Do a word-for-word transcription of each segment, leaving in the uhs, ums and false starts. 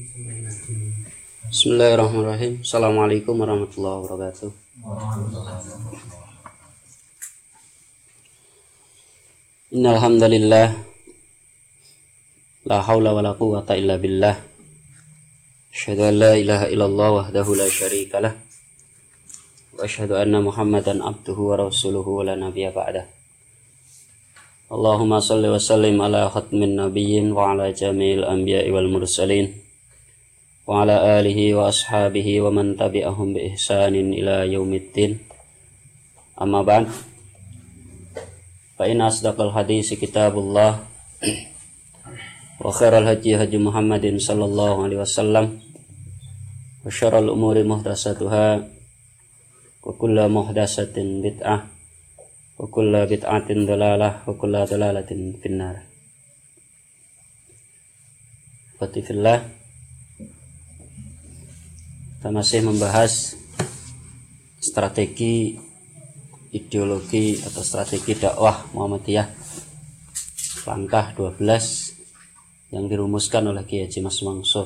Bismillahirrahmanirrahim. Assalamualaikum warahmatullahi wabarakatuh. Innal hamdalillah la haula wala quwwata illa billah. Asyhadu an la ilaha illallah wahdahu la syarikalah. Wa asyhadu anna Muhammadan abduhu wa rasuluhu wa la nabiyya ba'dah. Allahumma shalli wa sallim ala khatmin nabiyyin wa ala jami'il anbiya'i wal mursalin wa ala alihi wa ashabihi wa man tabi'ahum bi ihsanin ila yaumiddin. Amma ba'd. Fa inna asdaqal hadisi kitabullah wa khairal hadi hadi Muhammadin sallallahu alaihi wasallam wa syarrul umuri muhdatsatuha wa kullu muhdatsatin bid'ah wa kullu bid'atin dhalalah wa kullu dhalalatin finnar. Fatifillah. Kita masih membahas strategi ideologi atau strategi dakwah Muhammadiyah langkah dua belas yang dirumuskan oleh Kiai Haji Mas Mansur.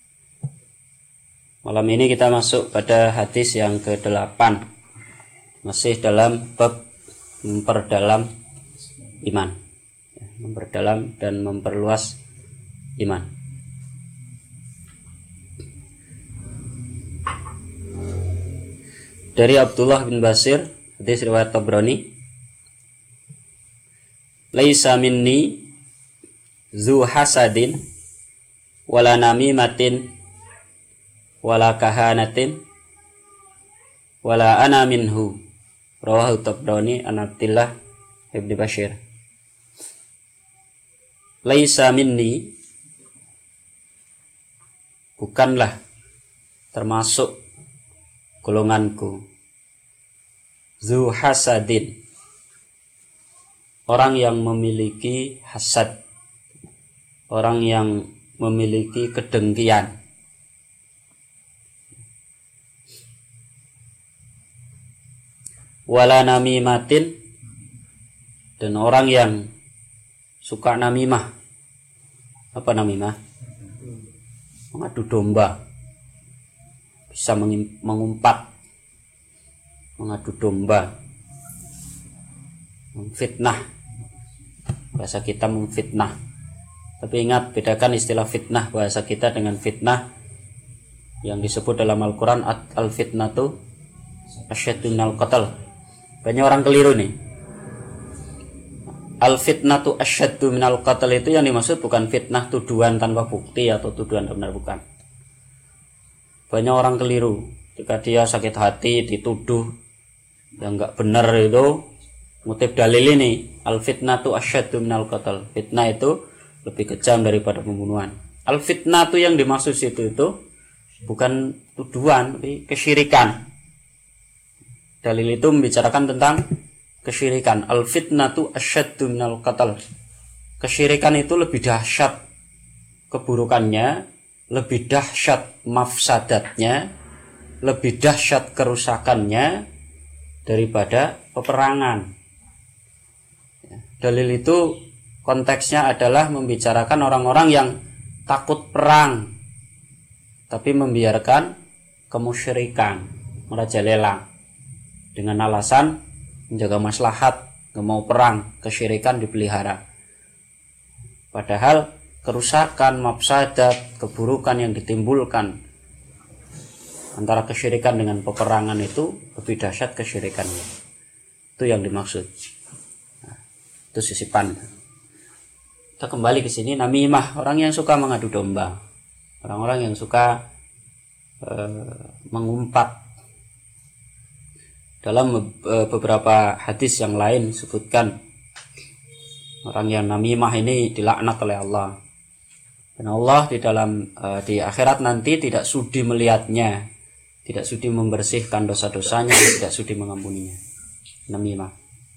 Malam ini kita masuk pada hadis yang kedelapan, masih dalam bab memperdalam iman, memperdalam dan memperluas iman. Dari Abdullah bin Basir, hadis riwayat Tabrani, laisa minni zu hasadin wala namimatin wala kahanatin wala ana minhu. Rawahu Tabrani an Abdillah ibn Bashir. Laisa minni, bukanlah termasuk golonganku, zu hasadin, orang yang memiliki hasad, orang yang memiliki kedengkian, wala namimatin, dan orang yang suka namimah. Apa namimah? Mengadu domba, bisa mengumpat, mengadu domba, memfitnah. Bahasa kita memfitnah. Tapi ingat, bedakan istilah fitnah bahasa kita dengan fitnah yang disebut dalam Al-Quran al-fitnatu asyaddu minal qatl. Banyak orang keliru nih. Al-fitnatu asyaddu minal qatl itu yang dimaksud bukan fitnah tuduhan tanpa bukti atau tuduhan benar, bukan. Banyak orang keliru ketika dia sakit hati dituduh yang enggak benar, itu motif dalil ini al-fitnatu asyaddu minal qatl. Fitnah itu lebih kejam daripada pembunuhan. Al-fitnatu yang dimaksud situ itu bukan tuduhan, tapi kesyirikan. Dalil itu membicarakan tentang kesyirikan. Al-fitnatu asyaddu minal qatl. Kesyirikan itu lebih dahsyat keburukannya, lebih dahsyat mafsadatnya, lebih dahsyat kerusakannya daripada peperangan. Dalil itu konteksnya adalah membicarakan orang-orang yang takut perang tapi membiarkan kemusyrikan, merajalela dengan alasan menjaga maslahat, nggak mau perang, kesyirikan dipelihara. Padahal kerusakan, mafsadat, keburukan yang ditimbulkan antara kesyirikan dengan peperangan itu lebih dahsyat kesyirikannya. Itu yang dimaksud. Nah, itu sisipan. Kita kembali ke sini. Namimah, orang yang suka mengadu domba, orang-orang yang suka e, mengumpat. Dalam e, beberapa hadis yang lain disebutkan orang yang namimah ini dilaknat oleh Allah. Dan Allah di dalam uh, di akhirat nanti tidak sudi melihatnya, tidak sudi membersihkan dosa-dosanya, tidak sudi mengampuninya. Namimah.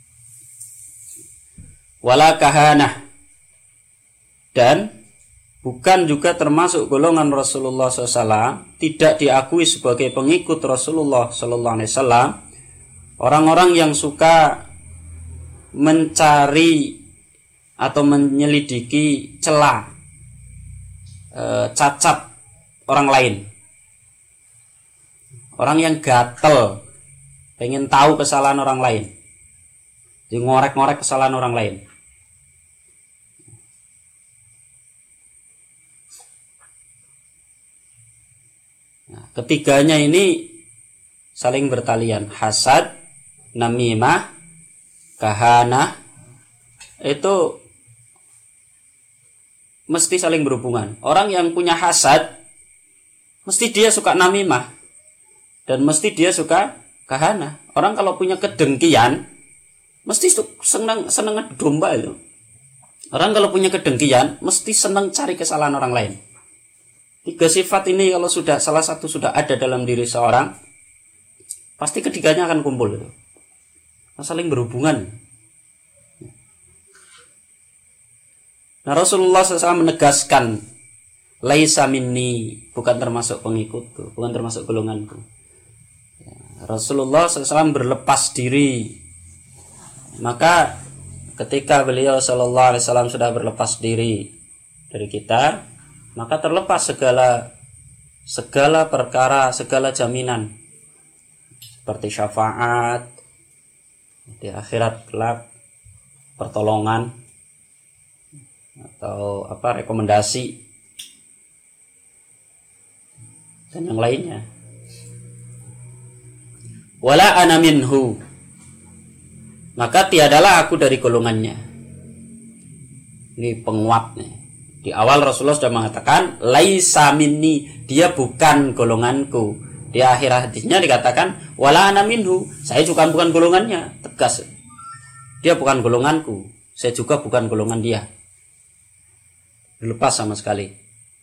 Wala kahanah, dan bukan juga termasuk golongan Rasulullah shallallahu alaihi wasallam, tidak diakui sebagai pengikut Rasulullah shallallahu alaihi wasallam orang-orang yang suka mencari atau menyelidiki celah, e, cacat orang lain. Orang yang gatel pengen tahu kesalahan orang lain, jadi ngorek-ngorek kesalahan orang lain. Nah, ketiganya ini saling bertalian. Hasad, namimah, kahanah, itu mesti saling berhubungan. Orang yang punya hasad, mesti dia suka namimah, dan mesti dia suka kahanah. Orang kalau punya kedengkian, mesti senang senang domba itu. Orang kalau punya kedengkian, mesti senang cari kesalahan orang lain. Tiga sifat ini kalau sudah salah satu sudah ada dalam diri seorang, pasti ketiganya akan kumpul itu. Saling berhubungan. Nah, Rasulullah shallallahu alaihi wasallam menegaskan, laisa minni, bukan termasuk pengikutku, bukan termasuk golonganku. Ya, Rasulullah shallallahu alaihi wasallam berlepas diri. Maka ketika beliau shallallahu alaihi wasallam sudah berlepas diri dari kita, maka terlepas segala segala perkara, segala jaminan seperti syafaat di akhirat kelak, pertolongan atau apa rekomendasi dan yang lainnya. Wala ana minhu, maka tiadalah aku dari golongannya. Ini penguat nih. Di awal Rasulullah sudah mengatakan laisa minni, dia bukan golonganku. Di akhir hadisnya dikatakan wala ana minhu, saya juga bukan golongannya. Tegas. Dia bukan golonganku, saya juga bukan golongan dia. Dilepas sama sekali.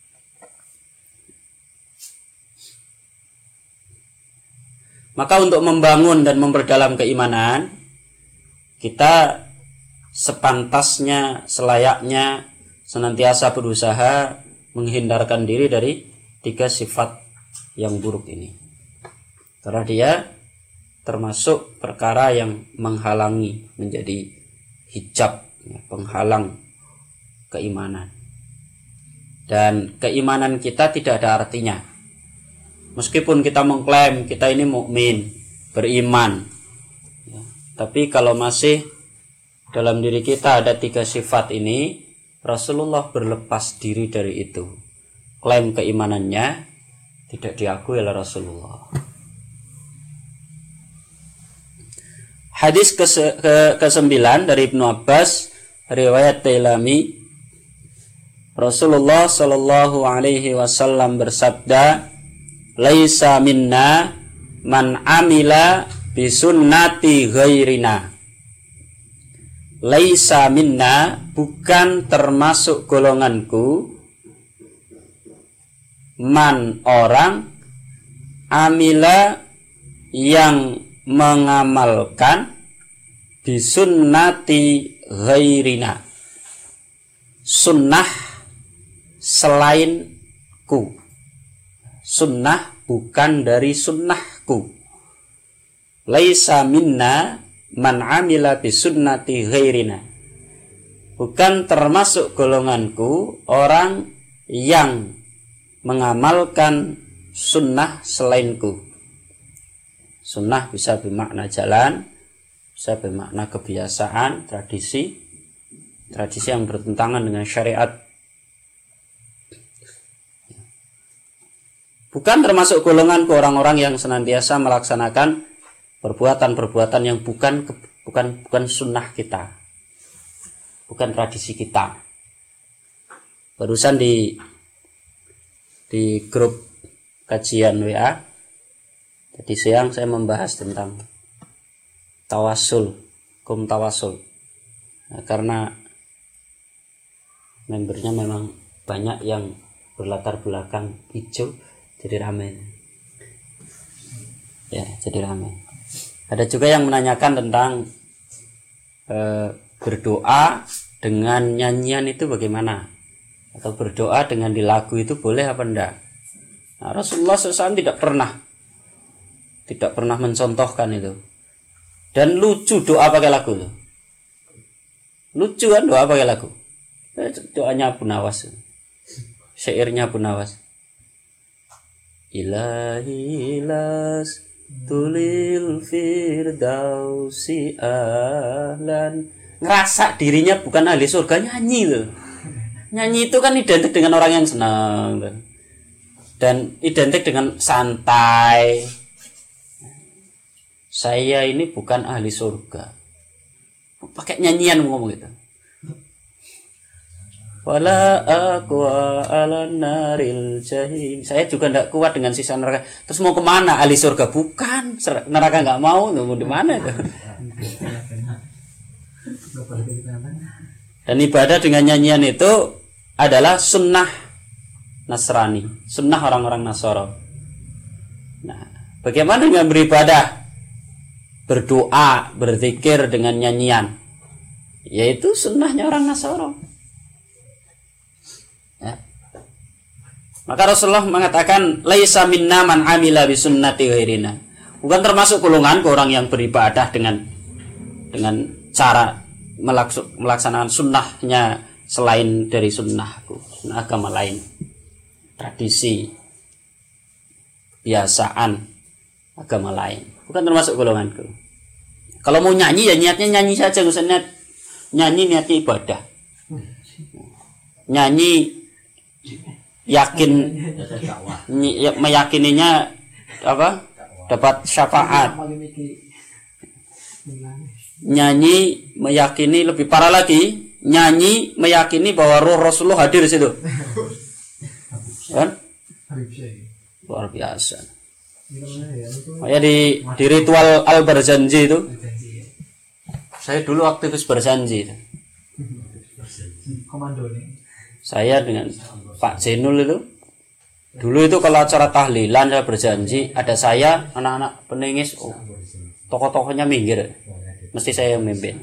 Maka untuk membangun dan memperdalam keimanan, kita sepantasnya, selayaknya senantiasa berusaha menghindarkan diri dari tiga sifat yang buruk ini. Karena dia termasuk perkara yang menghalangi, menjadi hijab, penghalang keimanan. Dan keimanan kita tidak ada artinya. Meskipun kita mengklaim kita ini mukmin, beriman, ya, tapi kalau masih dalam diri kita ada tiga sifat ini, Rasulullah berlepas diri dari itu. Klaim keimanannya tidak diakui oleh Rasulullah. Hadis ke kesembilan dari Ibnu Abbas, riwayat Tailami, Rasulullah Shallallahu Alaihi Wasallam bersabda, laisa minna man amila bisunnati ghairina. Laisa minna, bukan termasuk golonganku, man orang, amila yang mengamalkan, bisunnati ghairina, sunnah selainku. Sunnah bukan dari sunnahku. Laisa minna man amila bisunnati ghairina, bukan termasuk golonganku orang yang mengamalkan sunnah selainku. Sunnah bisa bermakna jalan, bisa bermakna kebiasaan, tradisi, tradisi yang bertentangan dengan syariat. Bukan termasuk golonganku orang-orang yang senantiasa melaksanakan perbuatan-perbuatan yang bukan bukan bukan sunnah kita, bukan tradisi kita. Barusan di di grup kajian W A tadi siang saya membahas tentang tawasul, hukum tawasul. Nah, karena membernya memang banyak yang berlatar belakang hijau, jadi ramai. Ya, jadi ramai. Ada juga yang menanyakan tentang e, berdoa dengan nyanyian itu bagaimana, atau berdoa dengan di lagu itu boleh apa enggak. Nah, Rasulullah shallallahu alaihi wasallam tidak pernah tidak pernah mencontohkan itu. Dan lucu doa pakai lagu loh. Lucu kan doa pakai lagu. Doanya Abu Nawas, syairnya Abu Nawas. ilahi las tulil firdausi ahlan. Ngerasa dirinya bukan ahli surga, nyanyi loh. Nyanyi itu kan identik dengan orang yang senang dan identik dengan santai. Saya ini bukan ahli surga, pakai nyanyian ngomong gitu. Wala aqwa ala naril jahim. Saya juga tidak kuat dengan sisa neraka. Terus mau kemana? Ahli surga bukan, neraka nggak mau, mau di mana itu? Dan ibadah dengan nyanyian itu adalah sunnah Nasrani, sunnah orang-orang Nasoro. Nah, bagaimana dengan beribadah, berdoa, berzikir dengan nyanyian? Yaitu sunnahnya orang Nasoro. Ya. Maka Rasulullah mengatakan, laisa minna man amila bi sunnati ghairina. Bukan termasuk golongan orang yang beribadah dengan dengan cara melaksanakan sunnahnya selain dari sunnahku, sunnah agama lain, tradisi, kebiasaan agama lain, bukan termasuk golonganku. Kalau mau nyanyi ya niatnya nyanyi saja, nggak usah niat nyanyi niatnya ibadah. Nyanyi yakin, meyakininya apa? Dapat syafaat. Nyanyi meyakini, lebih parah lagi, nyanyi meyakini bahwa roh Rasulullah hadir di situ. Kan? Luar biasa. Kayak di di ritual Al-Barzanji itu. Saya dulu aktivis Barzanji. Saya dengan Pak Zainul itu. Dulu itu kalau acara tahlilan saya berjanji, ada saya, anak-anak penengis, oh, tokoh-tokohnya minggir. Mesti saya yang memimpin.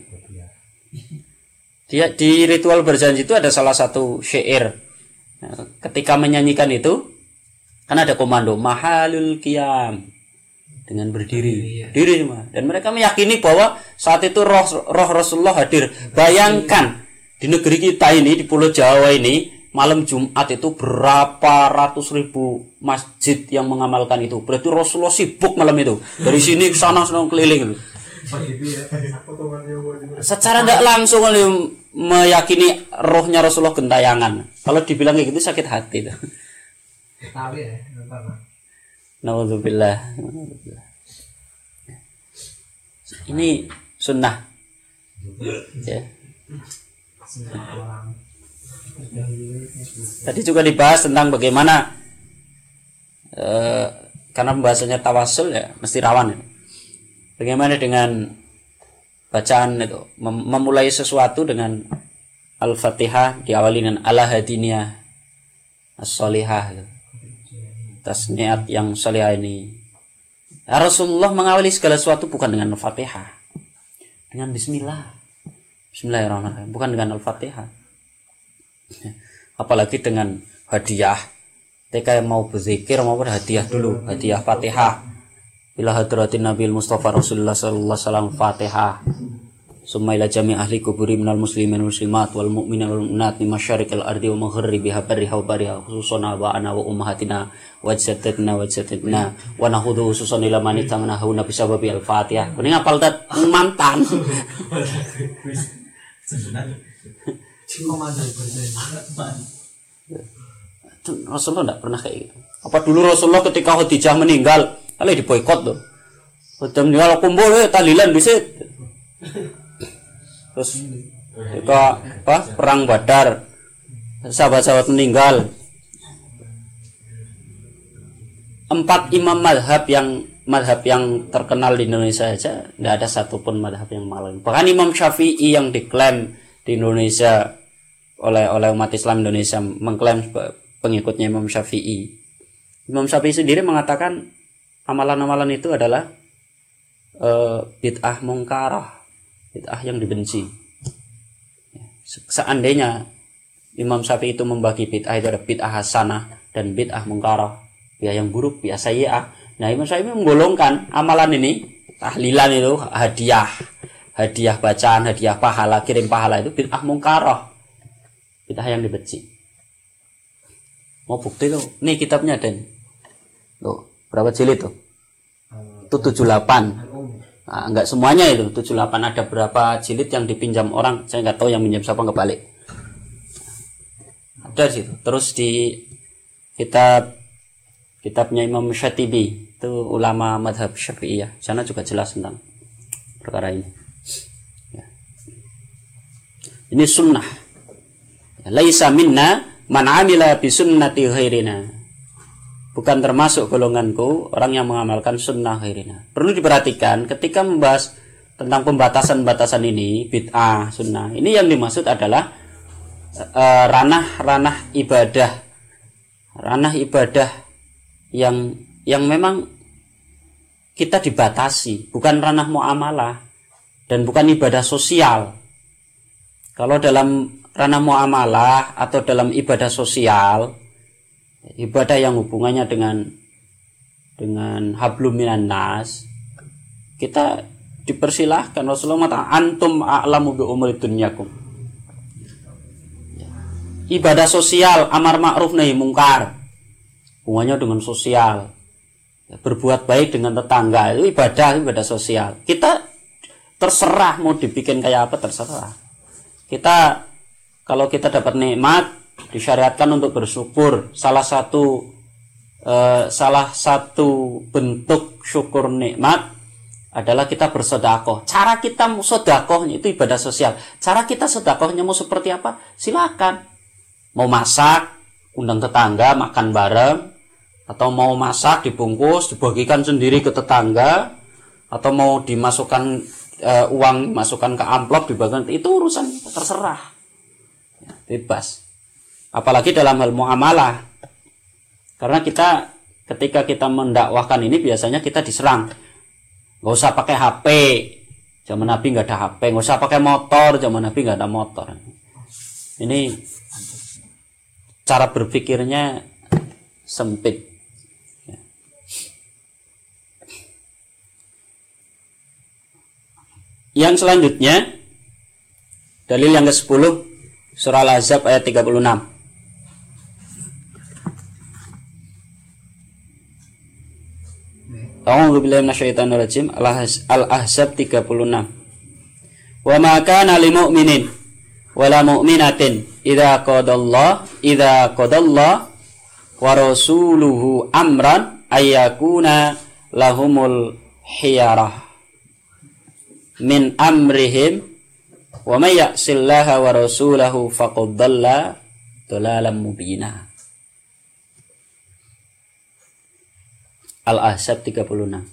Dia di ritual berjanji itu ada salah satu syair. Ketika menyanyikan itu, kan ada komando mahalul qiyam, dengan berdiri, diri semua. Dan mereka meyakini bahwa saat itu roh roh Rasulullah hadir. Bayangkan di negeri kita ini, di Pulau Jawa ini, malam Jumat itu berapa ratus ribu masjid yang mengamalkan itu. Berarti Rasulullah sibuk malam itu. Dari sini ke sana sana keliling itu. Secara tidak langsung meyakini rohnya Rasulullah gentayangan. Kalau dibilang kayak gitu sakit hati. Naudzubillah. Ini sunnah. Ya. Tadi juga dibahas tentang bagaimana eh, karena pembahasannya tawasul ya mesti rawan ya. Bagaimana dengan bacaan itu mem memulai sesuatu dengan Al-Fatihah diawali dengan ala hadiniyah as-solihah, tasniat yang solihah ini. Ya, Rasulullah mengawali segala sesuatu bukan dengan Al-Fatihah, dengan Bismillah, Bismillahirrahmanirrahim, bukan dengan Al-Fatihah. Apalagi dengan hadiah. Ketika mau berzikir mau berhadiah dulu, hadiah Fatihah. Ila hadratin Nabil Mustafa Rasulullah sallallahu alaihi wasallam Fatihah. Summa ila jami' ahli kuburi minal muslimin muslimat wal mu'minin wal mu'minat min masyariqil ardi wa maghribiha barriha wa bariha khususan wa ana wa ummahatina wa jaddatina wa jaddatina wa nahudu khususan ila man tamanahu nabi sababi al-Fatihah. Kuning apal tat mantan. Rasulullah tidak pernah kayak gitu. Apa dulu Rasulullah ketika Khadijah meninggal, kali diboikot tuh. Khadijah meninggal kumpul eh tahlilan disit. Terus ketika apa perang Badar, sahabat-sahabat meninggal. Empat imam madhab yang madhab yang terkenal di Indonesia saja, tidak ada satupun madhab yang malang. Bahkan Imam Syafi'i yang diklaim di Indonesia oleh oleh umat Islam Indonesia mengklaim pengikutnya Imam Syafi'i. Imam Syafi'i sendiri mengatakan amalan-amalan itu adalah e, bid'ah mungkarah, bid'ah yang dibenci. Seandainya Imam Syafi'i itu membagi bid'ah itu ada bid'ah hasanah dan bid'ah mungkarah, ya yang buruk, biasa ya. Nah, Imam Syafi'i menggolongkan amalan ini, tahlilan itu hadiah, hadiah bacaan, hadiah pahala, kirim pahala itu bid'ah mungkarah, bid'ah yang dibenci. Mau bukti tuh, nih kitabnya dan Tuh, berapa jilid tuh? Itu tujuh puluh delapan. Nah, enggak semuanya itu tujuh puluh delapan, ada berapa jilid yang dipinjam orang, saya nggak tahu yang minjam siapa, nggak balik. Ada situ. Terus di kitab kitabnya Imam Syatibi, itu ulama madhab Syafi'iyah, sana juga jelas tentang perkara ini. Ya. Ini sunnah. Laisa minna man amila bi sunnati ghairina. Bukan termasuk golonganku orang yang mengamalkan sunnah ghairina. Perlu diperhatikan ketika membahas tentang pembatasan-batasan ini, bid'ah, sunnah, ini yang dimaksud adalah ranah-ranah uh, ibadah, ranah ibadah yang yang memang kita dibatasi, bukan ranah muamalah dan bukan ibadah sosial. Kalau dalam ranah muamalah atau dalam ibadah sosial, ibadah yang hubungannya dengan dengan hablum minan nas, kita dipersilahkan. Rasulullah mengatakan antum a'lamu bi umuri dunyakum. Ibadah sosial, amar ma'ruf nahi mungkar, hubungannya dengan sosial, berbuat baik dengan tetangga, itu ibadah, ibadah sosial. Kita terserah mau dibikin kayak apa, terserah. Kita kalau kita dapat nikmat, disyariatkan untuk bersyukur. Salah satu eh, salah satu bentuk syukur nikmat adalah kita bersedekah. Cara kita sedekahnya itu ibadah sosial. Cara kita sedekahnya mau seperti apa? Silakan. Mau masak, undang tetangga makan bareng, atau mau masak dibungkus dibagikan sendiri ke tetangga, atau mau dimasukkan eh, uang masukkan ke amplop dibagikan, itu urusan terserah. Ya, bebas. Apalagi dalam hal muamalah, karena kita ketika kita mendakwahkan ini biasanya kita diserang. Nggak usah pakai H P, zaman Nabi nggak ada H P. Nggak usah pakai motor, zaman Nabi nggak ada motor. Ini cara berpikirnya sempit. Yang selanjutnya, dalil yang ke sepuluh, surah Al-Ahzab ayat tiga puluh enam. A'udzu billahi minasyaitonir rajim. Al-Ahzab tiga puluh enam. Wa ma kana lil mu'minin wala mu'minatin idza qadallah idza qadallah wa rasuluhu amran ayyakuna lahumul khiyarah min amrihim wa may ya'sillaha wa rasulahu faqad dhalla dhalalan mubina. Al-Ahzab tiga puluh enam.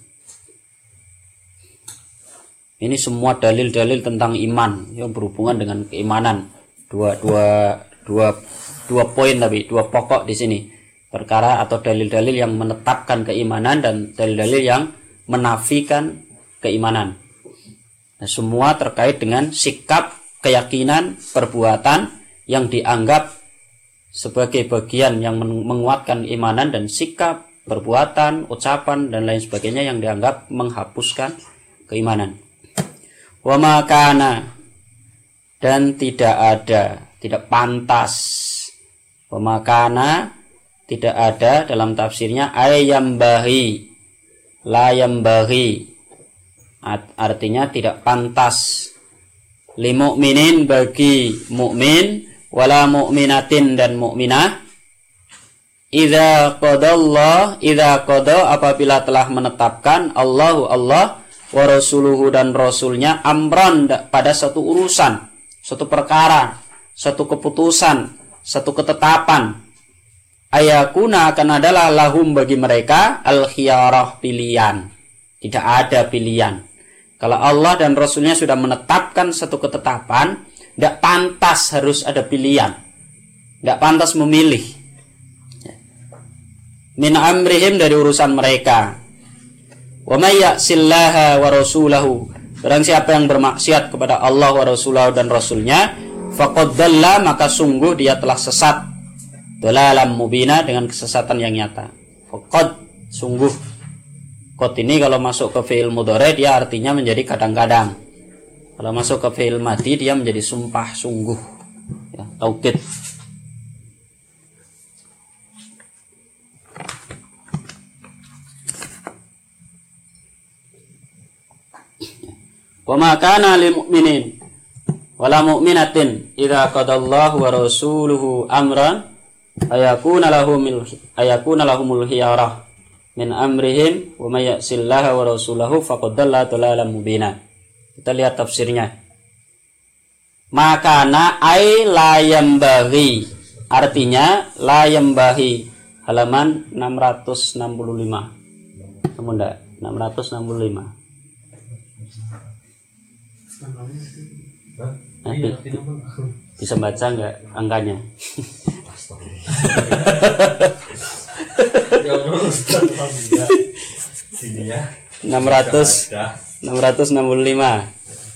Ini semua dalil-dalil tentang iman yang berhubungan dengan keimanan. Dua dua dua dua poin tapi dua pokok di sini. Perkara atau dalil-dalil yang menetapkan keimanan dan dalil-dalil yang menafikan keimanan. Nah, semua terkait dengan sikap, keyakinan, perbuatan yang dianggap sebagai bagian yang menguatkan keimanan, dan sikap, perbuatan, ucapan dan lain sebagainya yang dianggap menghapuskan keimanan. Wa makana, dan tidak ada, tidak pantas. Wa makana, tidak ada dalam tafsirnya ayam bahi, layam bahi, artinya tidak pantas. Li mu'minin, bagi mukmin, wala mu'minatin, dan mukminah, idza qadallah, idza qada, apabila telah menetapkan Allahu Allah wa rasuluhu, dan rasulnya, amran, pada satu urusan, satu perkara, satu keputusan, satu ketetapan, ayakuna, akan adalah lahum, bagi mereka, al khiyarah, pilihan. Tidak ada pilihan. Kalau Allah dan rasulnya sudah menetapkan satu ketetapan, tidak pantas harus ada pilihan, tidak pantas memilih. Min amrihim, dari urusan mereka. Wa may ya'sillaha wa rasulahu, barang siapa yang bermaksiat kepada Allah wa rasulahu, dan rasulnya, faqad dhalla, maka sungguh dia telah sesat, dhalalan mubina, dengan kesesatan yang nyata. Faqad, sungguh. Qad ini kalau masuk ke fi'il mudhari dia artinya menjadi kadang-kadang. Kalau masuk ke fi'il madhi dia menjadi sumpah, sungguh, ya, taukid. Wa ma kana lil mu'minin wala mu'minatin idza qadallahu wa rasuluhu amran ayakuna lahumul ayakuna lahumul khiyarah min amrihim wa may ya'sillaha wa rasulahu faqad dalla dalalan mubina. Kita lihat tafsirnya. Makana ay la yambaghi, artinya la yambaghi, halaman enam ratus enam puluh lima. Kamu ndak? enam ratus enam puluh lima. Nah, bisa baca nggak angkanya? enam ratus enam ratus enam puluh lima.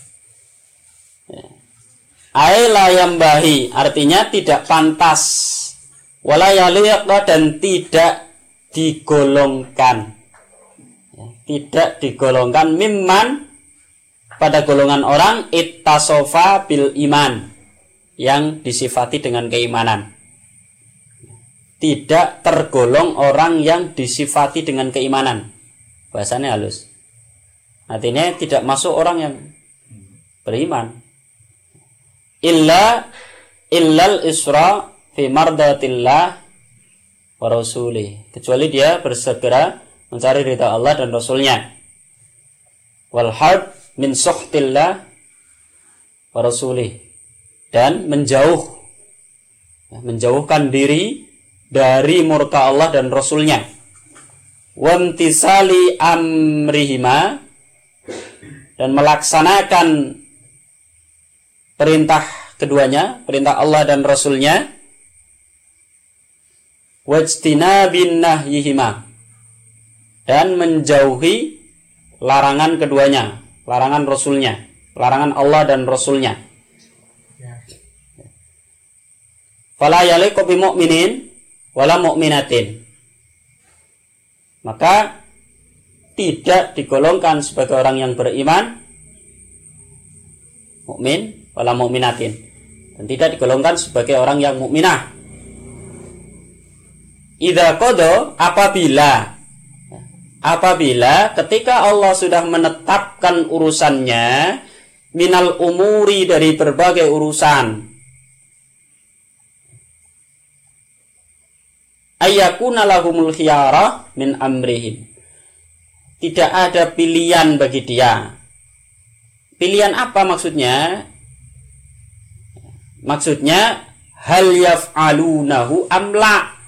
Ai la yambahi, artinya tidak pantas, wala yaliqa, dan tidak digolongkan, tidak digolongkan mimman, pada golongan orang ittasofa bil iman, yang disifati dengan keimanan. Tidak tergolong orang yang disifati dengan keimanan. Bahasanya halus. Artinya tidak masuk orang yang beriman. Illa illal isra fi mardatillah wa rasulih, kecuali dia bersegera mencari ridha Allah dan Rasulnya. Wal harb min suhtillah wa rasulih, dan menjauh menjauhkan diri dari murka Allah dan Rasulnya. Wamtisali amrihima, dan melaksanakan perintah keduanya, perintah Allah dan Rasulnya. Wajtinabin nahyihima, dan menjauhi larangan keduanya, larangan Rasulnya, larangan Allah dan Rasulnya. Fala yaliqu bi mu'minin wala mu'minatin, maka tidak digolongkan sebagai orang yang beriman, mukmin, wala mu'minatin, dan tidak digolongkan sebagai orang yang mukminah. Idza qada, apabila apabila ketika Allah sudah menetapkan urusannya, minal umuri, dari berbagai urusan, ayyakuna lahumul khiyarah min amrihim, tidak ada pilihan bagi dia. Pilihan apa maksudnya? Maksudnya hal yaf'alunahu amla,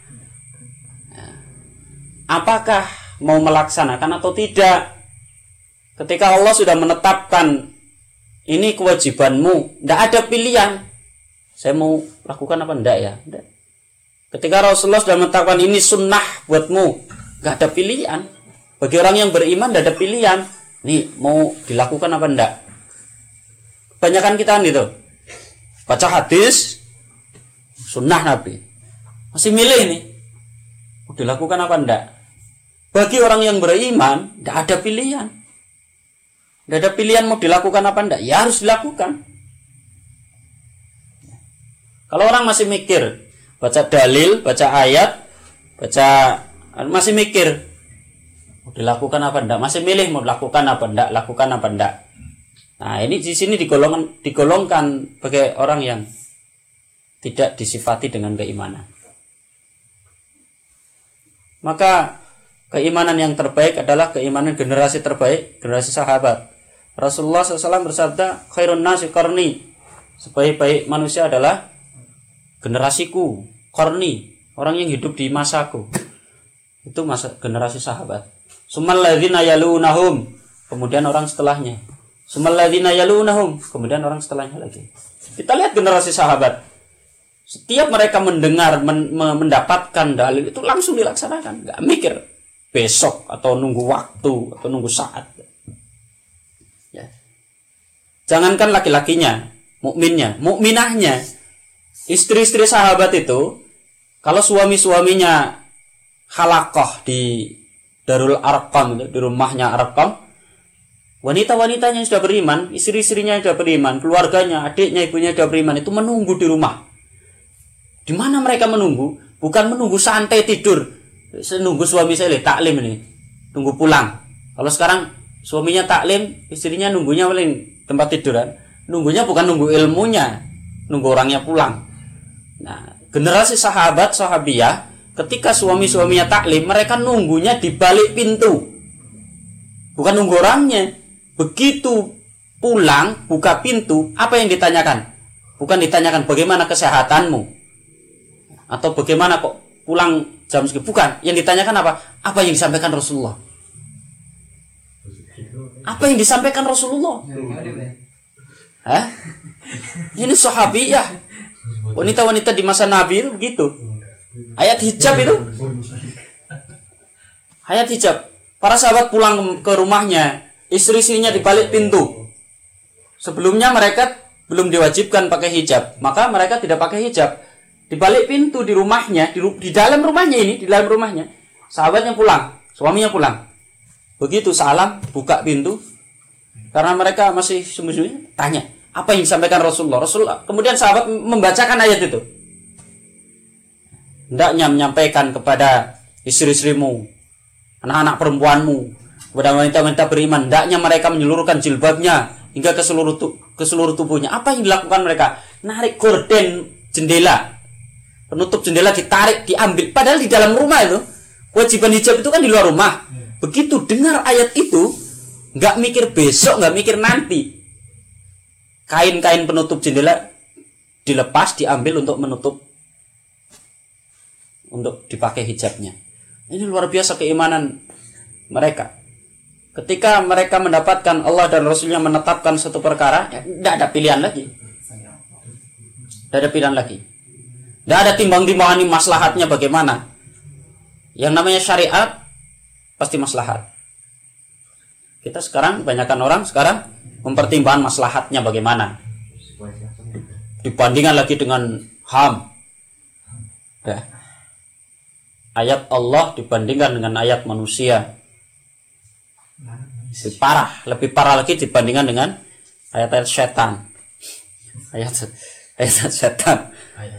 apakah mau melaksanakan atau tidak. Ketika Allah sudah menetapkan ini kewajibanmu, tidak ada pilihan, saya mau lakukan apa enggak ya. Enggak. Ketika Rasulullah sudah menetapkan ini sunnah buatmu, nggak ada pilihan. Bagi orang yang beriman tidak ada pilihan, nih mau dilakukan apa enggak. Kebanyakan kita gitu, baca hadis sunnah Nabi, masih milih nih mau dilakukan apa enggak. Bagi orang yang beriman tidak ada pilihan, tidak ada pilihan mau dilakukan apa enggak, ya harus dilakukan. Kalau orang masih mikir, baca dalil, baca ayat, baca, masih mikir mau dilakukan apa enggak, masih milih mau dilakukan apa enggak, lakukan apa enggak. Nah, ini di sini digolongkan digolongkan sebagai orang yang tidak disifati dengan keimanan. Maka keimanan yang terbaik adalah keimanan generasi terbaik, generasi sahabat. Rasulullah shallallahu alaihi wasallam bersabda, khairun nasi qarni, sebaik-baik manusia adalah generasiku, qarni, orang yang hidup di masaku. Itu masa generasi sahabat. Sumal ladzina yalunahum, kemudian orang setelahnya. Sumal ladzina yalunahum, kemudian orang setelahnya lagi. Kita lihat generasi sahabat. Setiap mereka mendengar, men, mendapatkan dalil itu langsung dilaksanakan, enggak mikir besok atau nunggu waktu atau nunggu saat. Ya. Jangankan laki-lakinya, mukminnya, mukminahnya, istri-istri sahabat itu, kalau suami-suaminya halaqah di Darul Arqam, di rumahnya Arqam, wanita-wanitanya yang sudah beriman, istri-istrinya yang sudah beriman, keluarganya, adiknya, ibunya sudah beriman, itu menunggu di rumah. Di mana mereka menunggu? Bukan menunggu santai tidur, saya nunggu suami saya taklim ini, tunggu pulang. Kalau sekarang suaminya taklim, istrinya nunggunya paling tempat tiduran. Nunggunya bukan nunggu ilmunya, nunggu orangnya pulang. Nah, generasi sahabat, sahabiyah, ketika suami-suaminya taklim, mereka nunggunya di balik pintu. Bukan nunggu orangnya. Begitu pulang, buka pintu, apa yang ditanyakan? Bukan ditanyakan bagaimana kesehatanmu, atau bagaimana kok pulang jam segini. Bukan. Yang ditanyakan apa? Apa yang disampaikan Rasulullah? Apa yang disampaikan Rasulullah? Hah? Ini sahabiyah. Wanita-wanita di masa Nabi itu begitu. Ayat hijab itu. Ayat hijab. Para sahabat pulang ke rumahnya, istri-istrinya di balik pintu. Sebelumnya mereka belum diwajibkan pakai hijab, maka mereka tidak pakai hijab. Di balik pintu di rumahnya, di, di dalam rumahnya ini, di dalam rumahnya, sahabatnya pulang, suaminya pulang. Begitu salam, buka pintu, karena mereka masih sembunyi-sembunyi, tanya, apa yang disampaikan Rasulullah? Rasulullah. Kemudian sahabat membacakan ayat itu. Hendaknya menyampaikan kepada istri-istrimu, anak-anak perempuanmu, kepada wanita-wanita beriman, hendaknya mereka menyeluruhkan jilbabnya hingga ke seluruh tu, ke seluruh tubuhnya. Apa yang dilakukan mereka? Narik gorden jendela, penutup jendela ditarik, diambil. Padahal di dalam rumah itu kewajiban hijab itu kan di luar rumah. Begitu dengar ayat itu, nggak mikir besok, nggak mikir nanti, kain-kain penutup jendela dilepas, diambil untuk menutup, untuk dipakai hijabnya. Ini luar biasa keimanan mereka. Ketika mereka mendapatkan Allah dan Rasulnya menetapkan satu perkara, ya, tidak ada pilihan lagi. Tidak ada pilihan lagi. Tidak ada timbang-timbangan ini maslahatnya bagaimana. Yang namanya syariat pasti maslahat. Kita sekarang, kebanyakan orang sekarang mempertimbangkan maslahatnya bagaimana. Dibandingkan lagi dengan H A M. Ya. Ayat Allah dibandingkan dengan ayat manusia. Lebih parah, lebih parah lagi dibandingkan dengan ayat-ayat setan. Ayat ayat setan.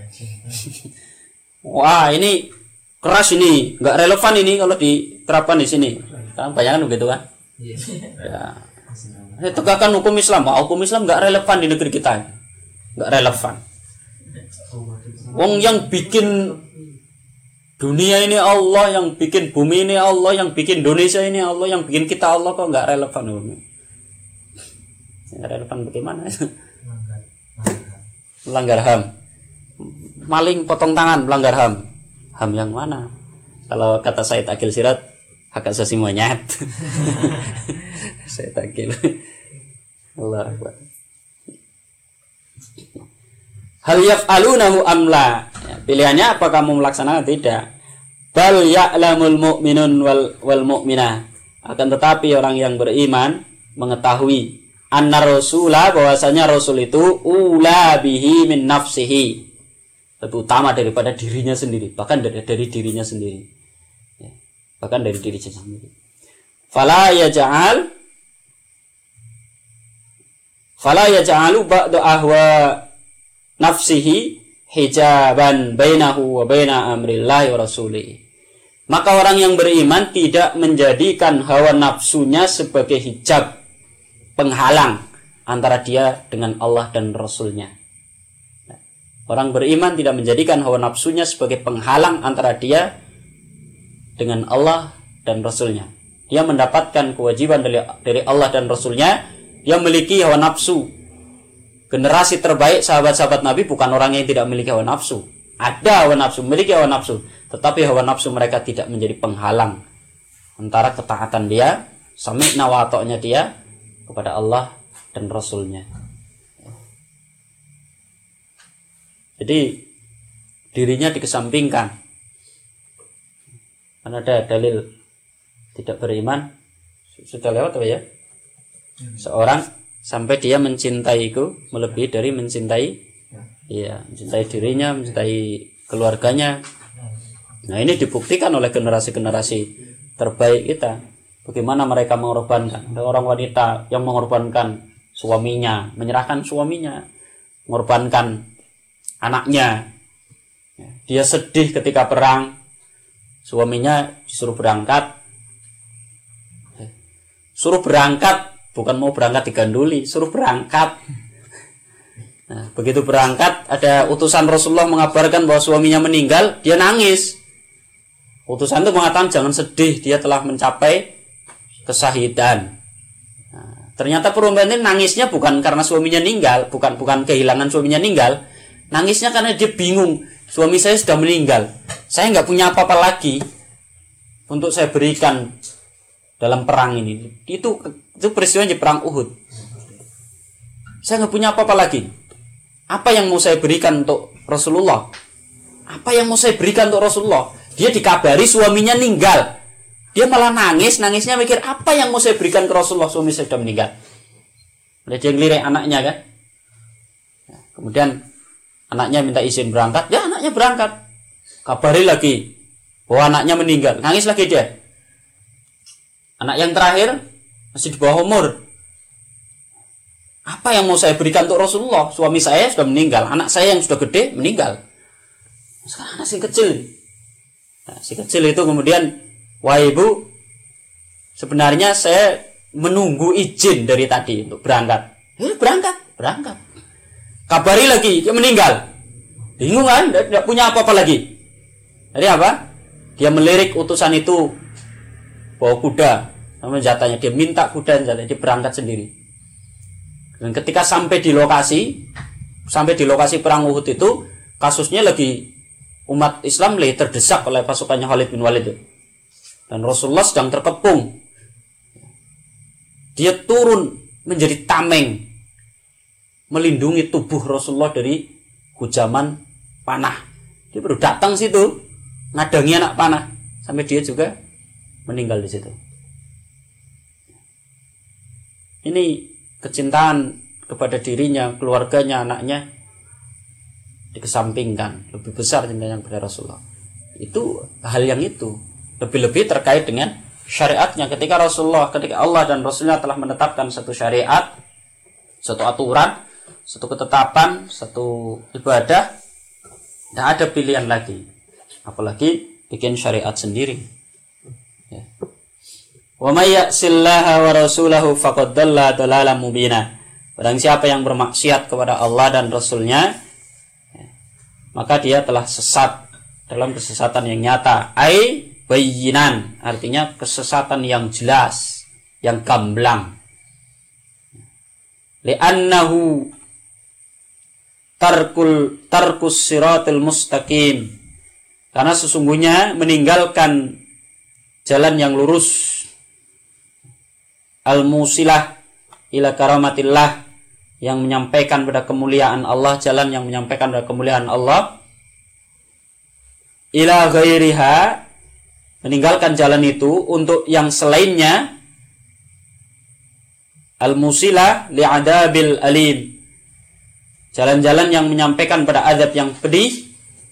Wah, ini keras ini, nggak relevan ini kalau diterapkan di sini. Kan bayangkan begitu kan? Ya. Tegakkan hukum Islam, hukum Islam nggak relevan di negeri kita, nggak relevan. Wong yang bikin dunia ini Allah, yang bikin bumi ini Allah, yang bikin Indonesia ini Allah, yang bikin kita Allah, kok nggak relevan hukum? Nggak relevan bagaimana? Melanggar H A M. Maling potong tangan, melanggar H A M. H A M yang mana? Kalau kata Said Akil Sirat, hak asasi monyet. Said Akil. Allah Akbar. Hal yaf'alunahu amla. Ya, pilihannya apa kamu melaksanakan? Tidak. Bal ya'lamul mu'minun wal, wal mu'minah. Akan tetapi orang yang beriman mengetahui anna rasulah, bahwasanya Rasul itu ula bihi min nafsihi, lebih utama daripada dirinya sendiri, bahkan dari, dari dirinya sendiri, ya, bahkan dari dirinya sendiri. Fala yaj'al fala yaj'alu ba'da ahwa nafsihi hijaban bainahu wa baina amrillahi wa rasulihi. Maka orang yang beriman tidak menjadikan hawa nafsunya sebagai hijab, penghalang antara dia dengan Allah dan Rasulnya. Orang beriman tidak menjadikan hawa nafsunya sebagai penghalang antara dia dengan Allah dan Rasulnya. Dia mendapatkan kewajiban dari, dari Allah dan Rasulnya. Dia memiliki hawa nafsu. Generasi terbaik sahabat-sahabat Nabi bukan orang yang tidak memiliki hawa nafsu. Ada hawa nafsu, memiliki hawa nafsu, tetapi hawa nafsu mereka tidak menjadi penghalang antara ketaatan dia, sami'na wa ata'nya dia kepada Allah dan Rasulnya. Jadi dirinya dikesampingkan. Kan ada dalil tidak beriman, sudah lewat apa ya? Seorang sampai dia mencintaiku melebihi dari mencintai, ya, mencintai dirinya, mencintai keluarganya. Nah, ini dibuktikan oleh generasi-generasi terbaik kita. Bagaimana mereka mengorbankan. Ada orang wanita yang mengorbankan suaminya, menyerahkan suaminya, mengorbankan anaknya. Dia sedih ketika perang, suaminya disuruh berangkat. suruh berangkat, bukan mau berangkat diganduli, suruh berangkat. Nah, begitu berangkat, ada utusan Rasulullah mengabarkan bahwa suaminya meninggal, dia nangis. Utusan itu mengatakan jangan sedih, dia telah mencapai kesahidan. Nah, ternyata perempuan ini nangisnya bukan karena suaminya meninggal, bukan bukan kehilangan suaminya meninggal, nangisnya karena dia bingung, suami saya sudah meninggal, saya nggak punya apa-apa lagi untuk saya berikan dalam perang ini. Itu itu peristiwanya di perang Uhud. Saya nggak punya apa-apa lagi. Apa yang mau saya berikan untuk Rasulullah? Apa yang mau saya berikan untuk Rasulullah? Dia dikabari suaminya meninggal. Dia malah nangis, nangisnya mikir apa yang mau saya berikan ke Rasulullah, suami saya sudah meninggal. Dia ngelirik anaknya kan. Kemudian anaknya minta izin berangkat, ya anaknya berangkat. Kabari lagi bahwa anaknya meninggal, nangis lagi dia. Anak yang terakhir masih di bawah umur. Apa yang mau saya berikan untuk Rasulullah? Suami saya sudah meninggal, anak saya yang sudah gede meninggal. Sekarang anak si kecil. Nah, si kecil itu kemudian, wah ibu, sebenarnya saya menunggu izin dari tadi untuk berangkat. Eh, berangkat, berangkat. Kabari lagi, dia meninggal. Bingung kan? Tidak punya apa-apa lagi. Jadi apa? Dia melirik utusan itu bawa kuda sama jatahnya, dia minta kuda jatahnya, dia berangkat sendiri. Dan ketika sampai di lokasi, sampai di lokasi perang Uhud itu, kasusnya lagi umat Islam lagi terdesak oleh pasukannya Khalid bin Walid itu. Dan Rasulullah sedang terkepung. Dia turun menjadi tameng, melindungi tubuh Rasulullah dari hujaman panah. Dia baru datang situ, ngadangi anak panah, sampai dia juga meninggal di situ. Ini kecintaan kepada dirinya, keluarganya, anaknya dikesampingkan. Lebih besar cintanya kepada Rasulullah. Itu hal yang itu. Lebih-lebih terkait dengan syariatnya. Ketika Rasulullah, ketika Allah dan Rasulnya telah menetapkan satu syariat, satu aturan, satu ketetapan, satu ibadah, tidak ada pilihan lagi. Apalagi bikin syariat sendiri. Ya. Wa may ya'sillaha wa rasulahu faqad dhalla dhalalan mubina. Barang siapa yang bermaksiat kepada Allah dan Rasulnya, ya, maka dia telah sesat dalam kesesatan yang nyata. Ai bayyinan, artinya kesesatan yang jelas, yang gamblang. Li'annahu tarkul tarkus siratul mustaqim. Karena sesungguhnya meninggalkan jalan yang lurus, al-musilah ila karamatillah, yang menyampaikan pada kemuliaan Allah, jalan yang menyampaikan pada kemuliaan Allah, ila ghairiha, meninggalkan jalan itu untuk yang selainnya, al-musilah li'adabil alim, jalan-jalan yang menyampaikan pada azab yang pedih.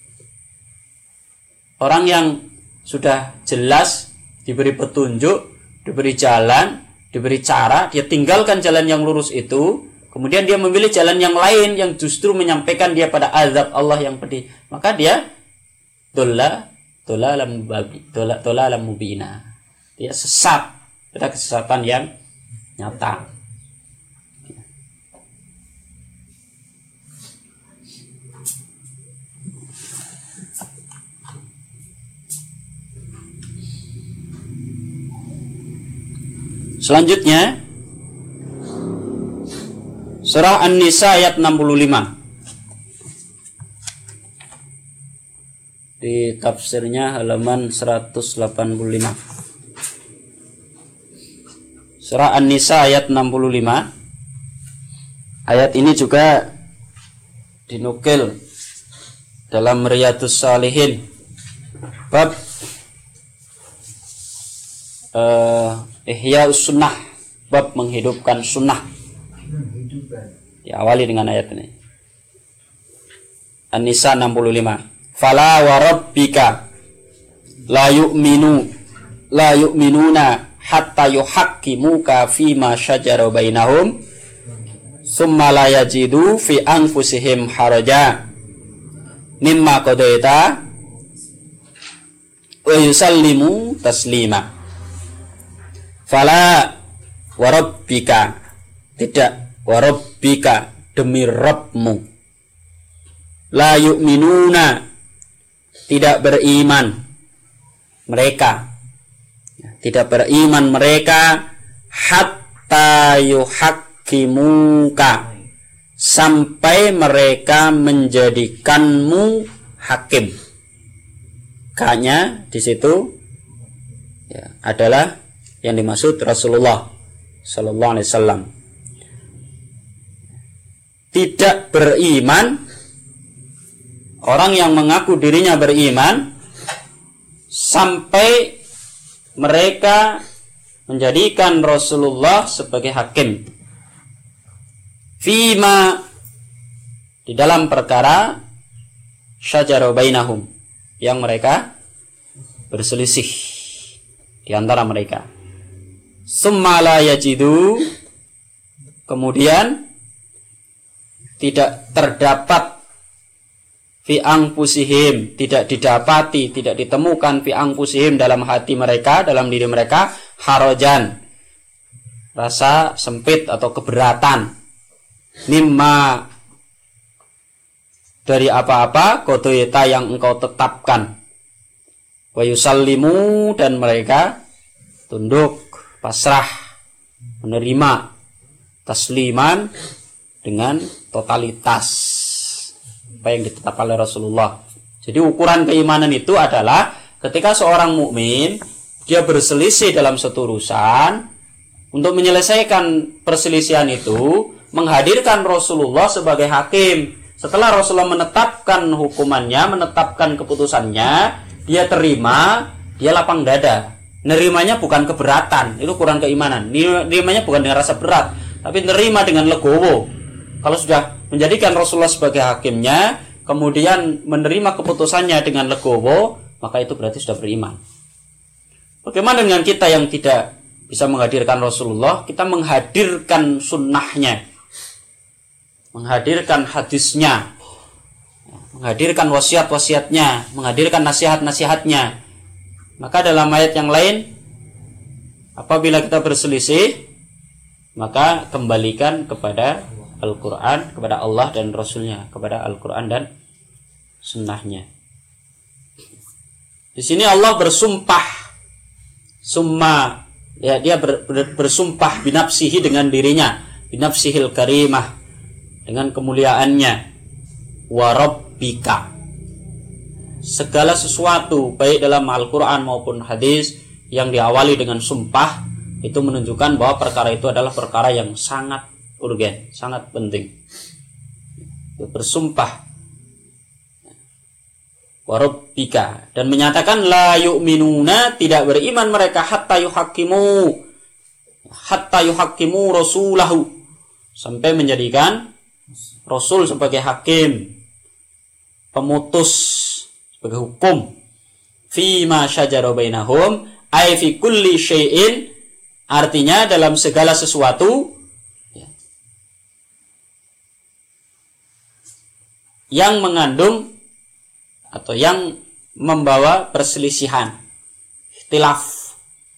Orang yang sudah jelas diberi petunjuk, diberi jalan, diberi cara, dia tinggalkan jalan yang lurus itu, kemudian dia memilih jalan yang lain yang justru menyampaikan dia pada azab Allah yang pedih, maka dia dola dola lam babi dola dola lam mubina, dia sesat pada kesesatan yang nyata. Selanjutnya Surah An-Nisa ayat enam puluh lima. Di tafsirnya halaman seratus delapan puluh lima. Surah An-Nisa ayat enam puluh lima. Ayat ini juga dinukil dalam Riyadhus Shalihin bab uh, Ihya Sunnah, bab menghidupkan sunnah. Diawali dengan ayat ini. An-Nisa enam puluh lima. Fala wa rabbika la yu'minu la yu'minuna hatta yuhaqqimuka fima syajara bainahum summa la yajidu fi anfusihim haraja mimma qadaita wa yusallimu taslima. Fala Warabbika, tidak, warabbika, demi Rabbmu. La yu'minuna, tidak beriman mereka, tidak beriman mereka hatta yuhakkimuka, sampai mereka menjadikanmu hakim. Kanya di situ ya, adalah yang dimaksud Rasulullah Sallallahu Alaihi Wasallam. Tidak beriman orang yang mengaku dirinya beriman sampai mereka menjadikan Rasulullah sebagai hakim fima, di dalam perkara syajara bainahum, yang mereka berselisih di antara mereka. Summa la yajidu, kemudian tidak terdapat fi anfusihim, tidak didapati, tidak ditemukan fi anfusihim, dalam hati mereka, dalam diri mereka, harajan, rasa sempit atau keberatan, mimma, dari apa-apa, kodoyeta yang engkau tetapkan, wa yusallimu, dan mereka tunduk, pasrah, menerima, tasliman, dengan totalitas apa yang ditetapkan oleh Rasulullah. Jadi ukuran keimanan itu adalah ketika seorang mukmin dia berselisih dalam satu urusan, untuk menyelesaikan perselisihan itu menghadirkan Rasulullah sebagai hakim. Setelah Rasulullah menetapkan hukumannya, menetapkan keputusannya, dia terima, dia lapang dada. Nerimanya bukan keberatan, itu ukuran keimanan. Nerimanya bukan dengan rasa berat, tapi nerima dengan legowo. Kalau sudah menjadikan Rasulullah sebagai hakimnya, kemudian menerima keputusannya dengan legowo, maka itu berarti sudah beriman. Bagaimana dengan kita yang tidak bisa menghadirkan Rasulullah? Kita menghadirkan sunnahnya, menghadirkan hadisnya, menghadirkan wasiat-wasiatnya, menghadirkan nasihat-nasihatnya. Maka dalam ayat yang lain, apabila kita berselisih, maka kembalikan kepada Al-Quran, kepada Allah dan Rasulnya, kepada Al-Quran dan sunnahnya. Di sini Allah bersumpah, summa, ya, dia ber, ber, bersumpah binafsihi, dengan dirinya, binafsihil karimah, dengan kemuliaannya, warabbika, segala sesuatu baik dalam Al-Quran maupun hadis yang diawali dengan sumpah, itu menunjukkan bahwa perkara itu adalah perkara yang sangat urgen, sangat penting. Bersumpah warabbika, dan menyatakan la yu'minuna, tidak beriman mereka hatta yuhakkimu, hatta yuhakkimu rasulahu, sampai menjadikan Rasul sebagai hakim, pemutus, sebagai hukum, fima syajara bainahum, ay fi kulli syai'in, artinya dalam segala sesuatu yang mengandung atau yang membawa perselisihan, ikhtilaf,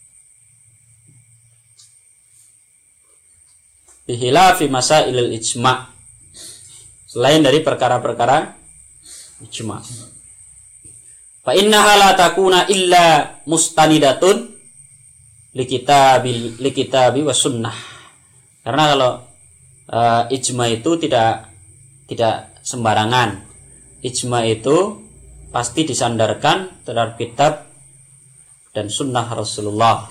bihilafi masailil ijma', selain dari perkara-perkara ijma'. Fa innaha la takuna illa mustanidatun likitabi likitabi was sunnah. Karena kalau uh, ijma itu tidak tidak sembarangan. Ijma itu pasti disandarkan terhadap kitab dan sunnah Rasulullah.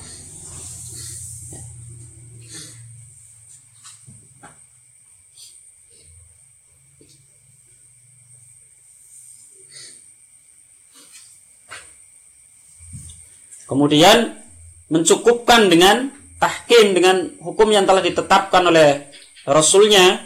Kemudian mencukupkan dengan tahkim, dengan hukum yang telah ditetapkan oleh Rasulnya,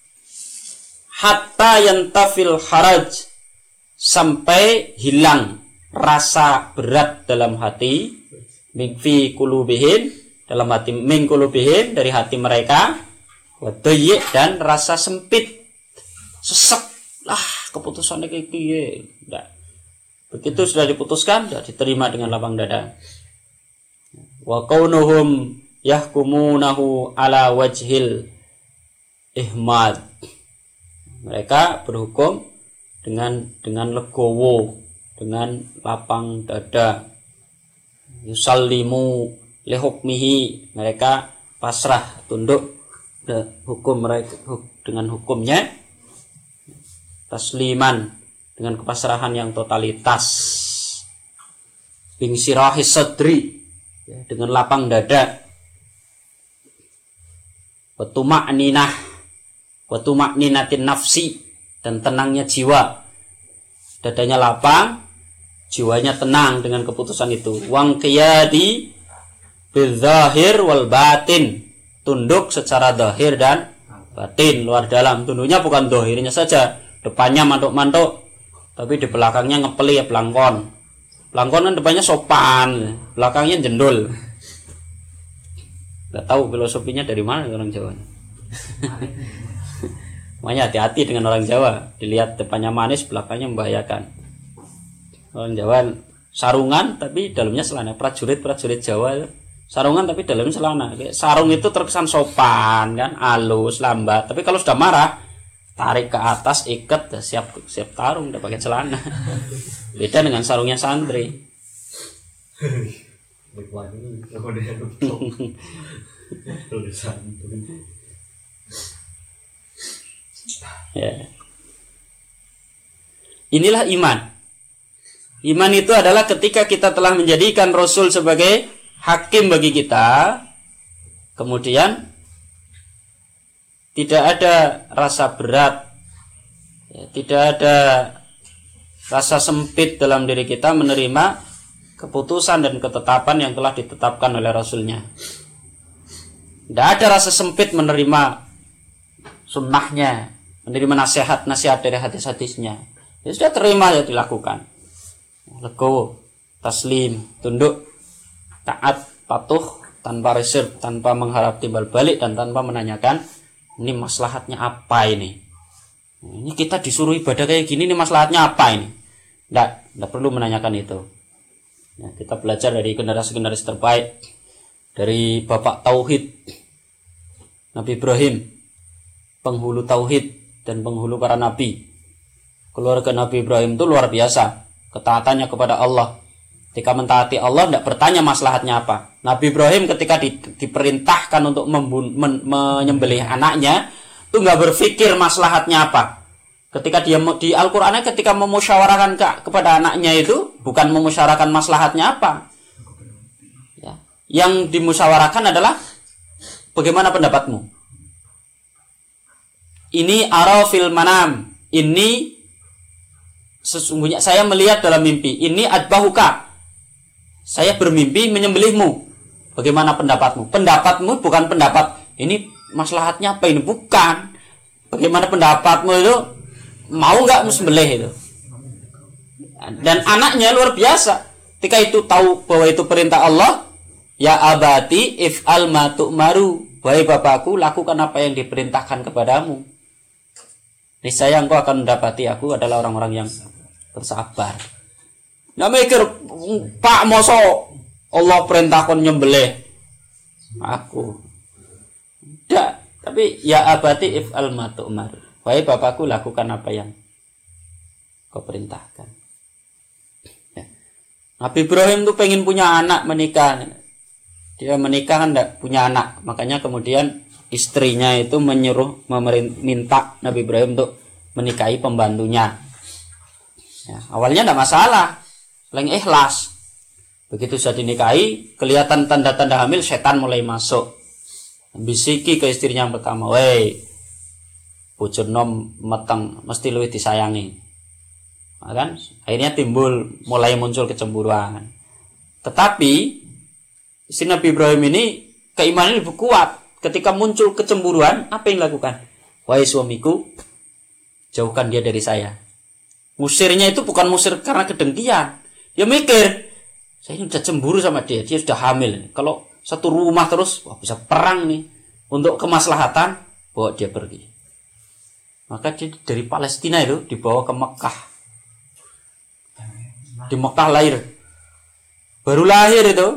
hatta yantafil haraj, sampai hilang rasa berat dalam hati, fi qulubihim, dalam hati, min qulubihim, dari hati mereka, wa dayyi, dan rasa sempit, sesek, lah keputusannya kayak piye, enggak. Begitu sudah diputuskan, sudah diterima dengan lapang dada. Wa kaunuhum yahkumunahu ala wajhil ihmad. Mereka berhukum dengan dengan legowo, dengan lapang dada. Yusallimu lihukmihi, mereka pasrah tunduk hukum mereka dengan hukumnya. Tasliman, dengan kepasrahan yang totalitas. Bingsirahis sadri, dengan lapang dada. Watumak ninah, watumak ninatin nafsi, dan tenangnya jiwa. Dadanya lapang, jiwanya tenang dengan keputusan itu. Wang qiyadi bidzahir wal batin, tunduk secara zahir dan batin, luar dalam. Tunduknya bukan zahirnya saja, depannya mantuk-mantuk, tapi di belakangnya ngepeli ya belangkon. Belangkon kan depannya sopan, belakangnya jendol. Gak tahu filosofinya dari mana orang Jawa. Makanya hati-hati dengan orang Jawa. Dilihat depannya manis, belakangnya membahayakan. Orang Jawa sarungan tapi dalamnya celana. Prajurit-prajurit Jawa sarungan tapi dalamnya celana. Sarung itu terkesan sopan kan, halus, lambat. Tapi kalau sudah marah, tarik ke atas, ikat, siap siap tarung, udah pakai celana. Beda dengan sarungnya santri. Ya. Inilah iman. Iman itu adalah ketika kita telah menjadikan Rasul sebagai hakim bagi kita, kemudian tidak ada rasa berat, ya, tidak ada rasa sempit dalam diri kita menerima keputusan dan ketetapan yang telah ditetapkan oleh Rasulnya. Tidak ada rasa sempit menerima sunnahnya, menerima nasihat-nasihat dari hadis-hadisnya. Ya sudah, terima, ya dilakukan. Legowo, taslim, tunduk, taat, patuh, tanpa reserve, tanpa mengharap timbal balik, dan tanpa menanyakan ini maslahatnya apa ini. Ini kita disuruh ibadah kayak gini, ini maslahatnya apa ini? Tidak, tidak perlu menanyakan itu. Ya, kita belajar dari generasi-generasi terbaik, dari Bapak Tauhid, Nabi Ibrahim, penghulu Tauhid dan penghulu para Nabi. Keluarga Nabi Ibrahim itu luar biasa ketaatannya kepada Allah. Ketika mentaati Allah, tidak bertanya maslahatnya apa. Nabi Ibrahim ketika di, diperintahkan untuk membun, men, menyembelih anaknya, itu nggak berpikir maslahatnya apa. Ketika dia di Al-Qur'annya ketika memusyawarahkan ke, kepada anaknya itu bukan memusyawarahkan maslahatnya apa. Ya. Yang dimusyawarahkan adalah bagaimana pendapatmu. Ini arafil manam. Ini sesungguhnya saya melihat dalam mimpi. Ini adbahuka. Saya bermimpi menyembelihmu. Bagaimana pendapatmu? Pendapatmu bukan pendapat ini maslahatnya apa ini, bukan. Bagaimana pendapatmu itu, mau nggak sembelih itu? Dan anaknya luar biasa. Ketika itu tahu bahwa itu perintah Allah, ya abati if'al ma tu'maru. Wahai bapakku, lakukan apa yang diperintahkan kepadamu. Niscaya engkau akan mendapati aku adalah orang-orang yang bersabar. Nggak mikir, Pak moso Allah perintahkan nyembelih aku. Tidak, tapi ya abati if'al ma tu'mar. Wahai bapakku, lakukan apa yang kau perintahkan. Ya. Nabi Ibrahim tuh pengen punya anak, menikah. Dia menikah kan tidak punya anak, makanya kemudian istrinya itu menyuruh meminta Nabi Ibrahim untuk menikahi pembantunya. Ya, awalnya tidak masalah, paling ikhlas. Begitu sudah dinikahi, kelihatan tanda-tanda hamil, setan mulai masuk. Bisiki ke istrinya yang pertama, weh, bojone nom meteng mesti luwih disayangi. Nah, kan? Akhirnya timbul, mulai muncul kecemburuan. Tetapi istri Nabi Ibrahim ini keimanan lebih kuat. Ketika muncul kecemburuan, apa yang dilakukan? Wahai suamiku, jauhkan dia dari saya. Musirnya itu bukan musir karena kedengkian. Dia mikir, saya ini sudah cemburu sama dia, dia sudah hamil. Kalau satu rumah terus, wah bisa perang nih. Untuk kemaslahatan, bawa dia pergi. Maka dia dari Palestina itu dibawa ke Mekah. Di Mekah lahir. Baru lahir itu,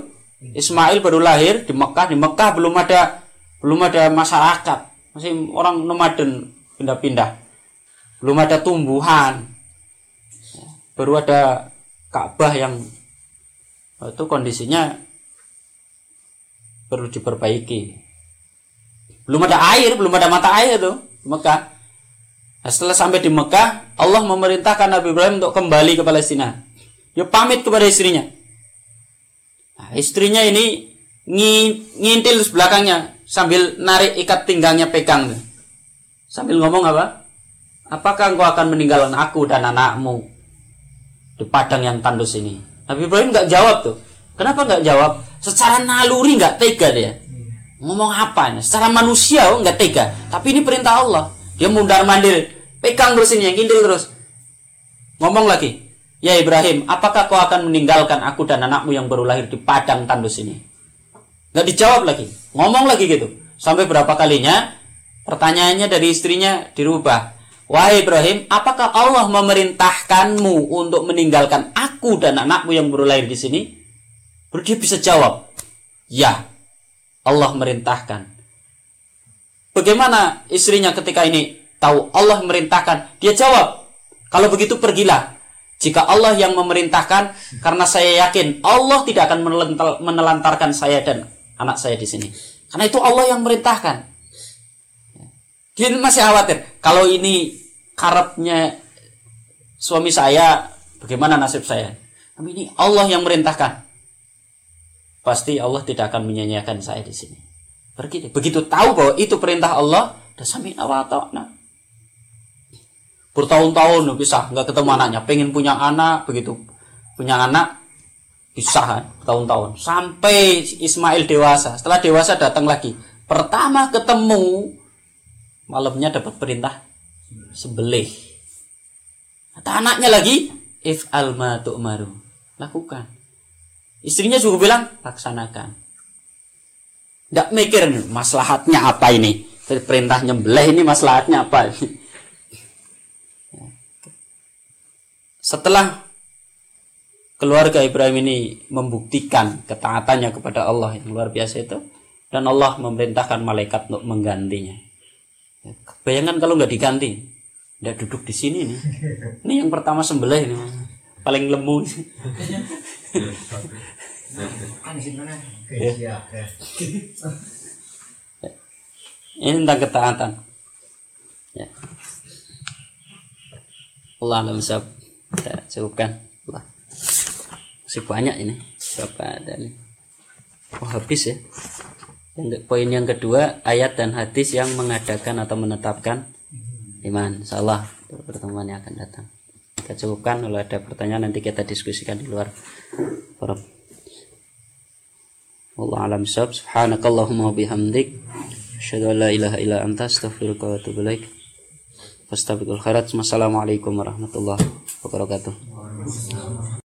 Ismail baru lahir di Mekah. Di Mekah belum ada belum ada masyarakat, masih orang nomaden pindah-pindah. Belum ada tumbuhan. Baru ada Ka'bah yang itu kondisinya perlu diperbaiki. Belum ada air, belum ada mata air tuh di Mekah. Nah, setelah sampai di Mekah, Allah memerintahkan Nabi Ibrahim untuk kembali ke Palestina. Dia pamit kepada istrinya. Nah, istrinya ini ngintil belakangnya sambil narik ikat pinggangnya pegang tuh. Sambil ngomong apa? Apakah engkau akan meninggalkan aku dan anakmu di padang yang tandus ini? Nabi Ibrahim nggak jawab tuh. Kenapa nggak jawab? Secara naluri nggak tega dia. Ngomong apa? Secara manusia oh, nggak tega. Tapi ini perintah Allah. Dia mundar mandir, pegang terus ini, yang kintil terus. Ngomong lagi, ya Ibrahim, apakah kau akan meninggalkan aku dan anakmu yang baru lahir di padang tandus ini? Nggak dijawab lagi. Ngomong lagi gitu. Sampai berapa kalinya pertanyaannya dari istrinya dirubah. Wahai Ibrahim, apakah Allah memerintahkanmu untuk meninggalkan aku dan anakmu yang baru lahir di sini? Baru dia bisa jawab, ya, Allah merintahkan. Bagaimana istrinya ketika ini tahu Allah merintahkan? Dia jawab, kalau begitu pergilah. Jika Allah yang memerintahkan, karena saya yakin Allah tidak akan menelantarkan saya dan anak saya di sini. Karena itu Allah yang merintahkan. Dia masih khawatir. Kalau ini karepnya suami saya, bagaimana nasib saya? Tapi ini Allah yang merintahkan. Pasti Allah tidak akan menyanyiakan saya di sini. Pergi deh. Begitu tahu bahwa itu perintah Allah, dah sami'na wa ata'na. Bertahun-tahun pisah, nggak ketemu anaknya. Pengen punya anak, begitu punya anak pisah kan, bertahun-tahun. Sampai Ismail dewasa. Setelah dewasa datang lagi. Pertama ketemu, malamnya dapat perintah sembelih. Kata anaknya lagi, if'al ma tu'maru. Lakukan. Istrinya juga bilang, laksanakan. Tidak mikir maslahatnya apa ini. Perintah nyembelih ini maslahatnya apa. Setelah keluarga Ibrahim ini membuktikan ketaatannya kepada Allah yang luar biasa itu, dan Allah memerintahkan malaikat untuk menggantinya. Bayangkan kalau nggak diganti, nggak duduk di sini nih. Ini yang pertama sembelih ini, paling lemu. Ya. Ini tentang ketaatan. Ya. Allah alam sab. Kita cukupkan. Allah. Masih banyak ini. Berapa ada nih? Oh habis ya. Yang poin yang kedua, ayat dan hadis yang mengadakan atau menetapkan iman. Insyaallah pertemuan yang akan datang. Kita cukupkan. Kalau ada pertanyaan nanti kita diskusikan di luar forum. Wallahu a'lam bishawab. Subhanakallahumma wa bihamdik, asyhadu an la ilaha illa anta, astaghfiruka wa atubu ilaik. Fastabiqul khairat. Wassalamualaikum warahmatullahi wabarakatuh.